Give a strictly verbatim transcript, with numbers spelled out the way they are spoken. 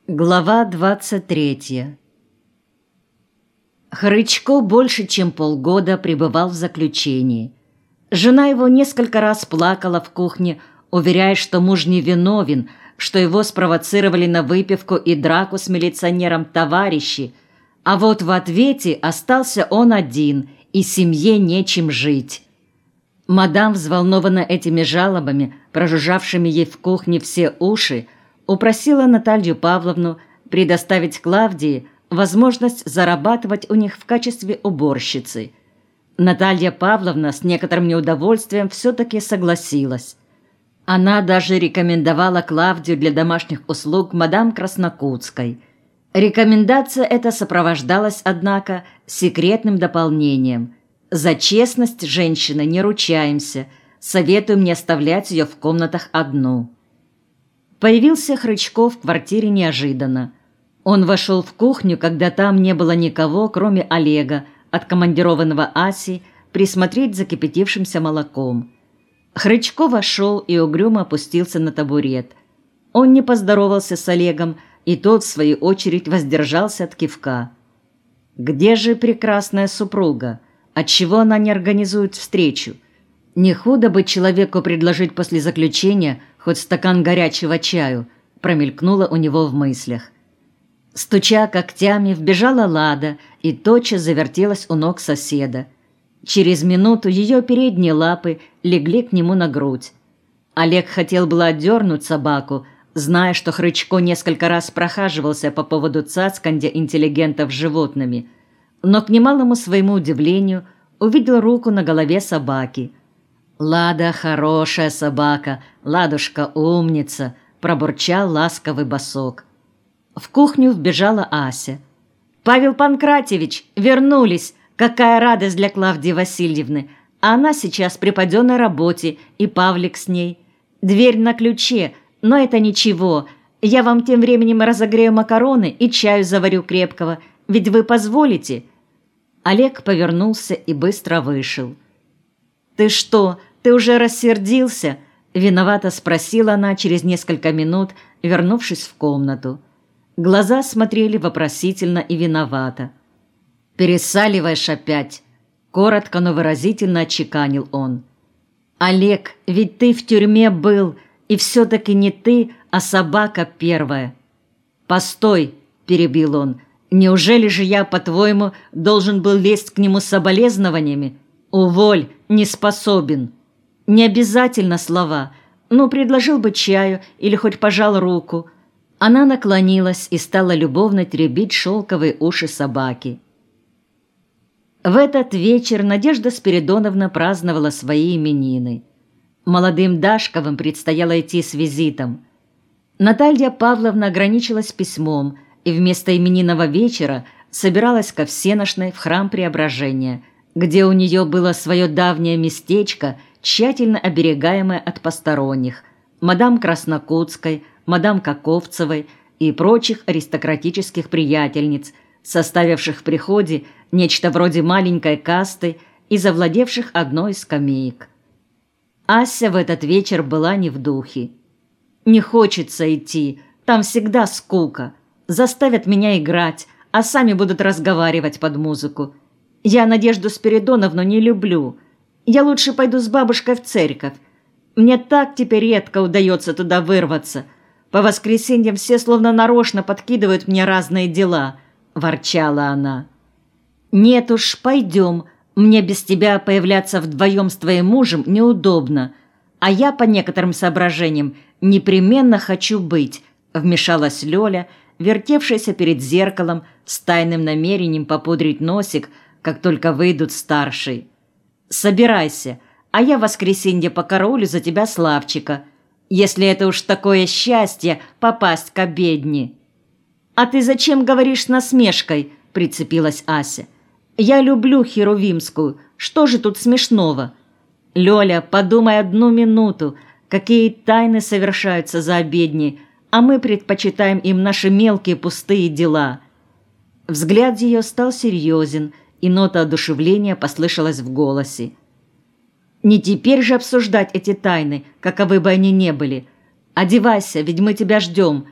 Глава двадцать третья. Хрычко больше чем полгода пребывал в заключении. Жена его несколько раз плакала в кухне, уверяя, что муж не виновен, что его спровоцировали на выпивку и драку с милиционером товарищи, а вот в ответе остался он один, и семье нечем жить. Мадам, взволнована этими жалобами, прожужжавшими ей в кухне все уши, упросила Наталью Павловну предоставить Клавдии возможность зарабатывать у них в качестве уборщицы. Наталья Павловна с некоторым неудовольствием все-таки согласилась. Она даже рекомендовала Клавдию для домашних услуг мадам Краснокутской. Рекомендация эта сопровождалась, однако, секретным дополнением. «За честность женщины не ручаемся, советуем не оставлять ее в комнатах одну». Появился Хрычко в квартире неожиданно. Он вошел в кухню, когда там не было никого, кроме Олега, откомандированного Асей, присмотреть за кипятившимся молоком. Хрычко вошел и угрюмо опустился на табурет. Он не поздоровался с Олегом, и тот, в свою очередь, воздержался от кивка. «Где же прекрасная супруга? Отчего она не организует встречу? Не худо бы человеку предложить после заключения хоть стакан горячего чаю», промелькнуло у него в мыслях. Стуча когтями, вбежала Лада и тотчас завертелась у ног соседа. Через минуту ее передние лапы легли к нему на грудь. Олег хотел было отдернуть собаку, зная, что Хрычко несколько раз прохаживался по поводу цацканья интеллигентов с животными, но, к немалому своему удивлению, увидел руку на голове собаки. «Лада хорошая собака, Ладушка умница», – пробурчал ласковый босок. В кухню вбежала Ася. «Павел Панкратьевич, вернулись! Какая радость для Клавдии Васильевны! А она сейчас при паденной работе, и Павлик с ней. Дверь на ключе, но это ничего. Я вам тем временем разогрею макароны и чаю заварю крепкого, ведь вы позволите?» Олег повернулся и быстро вышел. «Ты что, ты уже рассердился?» – виновато спросила она через несколько минут, вернувшись в комнату. Глаза смотрели вопросительно и виновато. «Пересаливаешь опять», – коротко, но выразительно отчеканил он. «Олег, ведь ты в тюрьме был, и все-таки не ты, а собака первая». «Постой», – перебил он, – «неужели же я, по-твоему, должен был лезть к нему с соболезнованиями? Уволь, не способен». «Не обязательно слова. Ну, предложил бы чаю или хоть пожал руку». Она наклонилась и стала любовно теребить шелковые уши собаки. В этот вечер Надежда Спиридоновна праздновала свои именины. Молодым Дашковым предстояло идти с визитом. Наталья Павловна ограничилась письмом и вместо именинного вечера собиралась ко всенощной в храм Преображения, где у нее было свое давнее местечко, тщательно оберегаемое от посторонних, мадам Краснокутской, мадам Каковцевой и прочих аристократических приятельниц, составивших в приходе нечто вроде маленькой касты и завладевших одной из скамеек. Ася в этот вечер была не в духе. «Не хочется идти, там всегда скука. Заставят меня играть, а сами будут разговаривать под музыку. Я Надежду Спиридоновну не люблю. Я лучше пойду с бабушкой в церковь. Мне так теперь редко удается туда вырваться. По воскресеньям все словно нарочно подкидывают мне разные дела», – ворчала она. «Нет уж, пойдем. Мне без тебя появляться вдвоем с твоим мужем неудобно. А я, по некоторым соображениям, непременно хочу быть», – вмешалась Лёля, вертевшаяся перед зеркалом с тайным намерением попудрить носик, как только выйдут старший. «Собирайся, а я в воскресенье покараулю за тебя Славчика, если это уж такое счастье попасть к обедне». «А ты зачем говоришь с насмешкой?» – прицепилась Ася. «Я люблю Херувимскую. Что же тут смешного?» «Лёля, подумай одну минуту, какие тайны совершаются за обедней, а мы предпочитаем им наши мелкие пустые дела». Взгляд ее стал серьезен, и нота одушевления послышалась в голосе. «Не теперь же обсуждать эти тайны, каковы бы они ни были. Одевайся, ведь мы тебя ждем.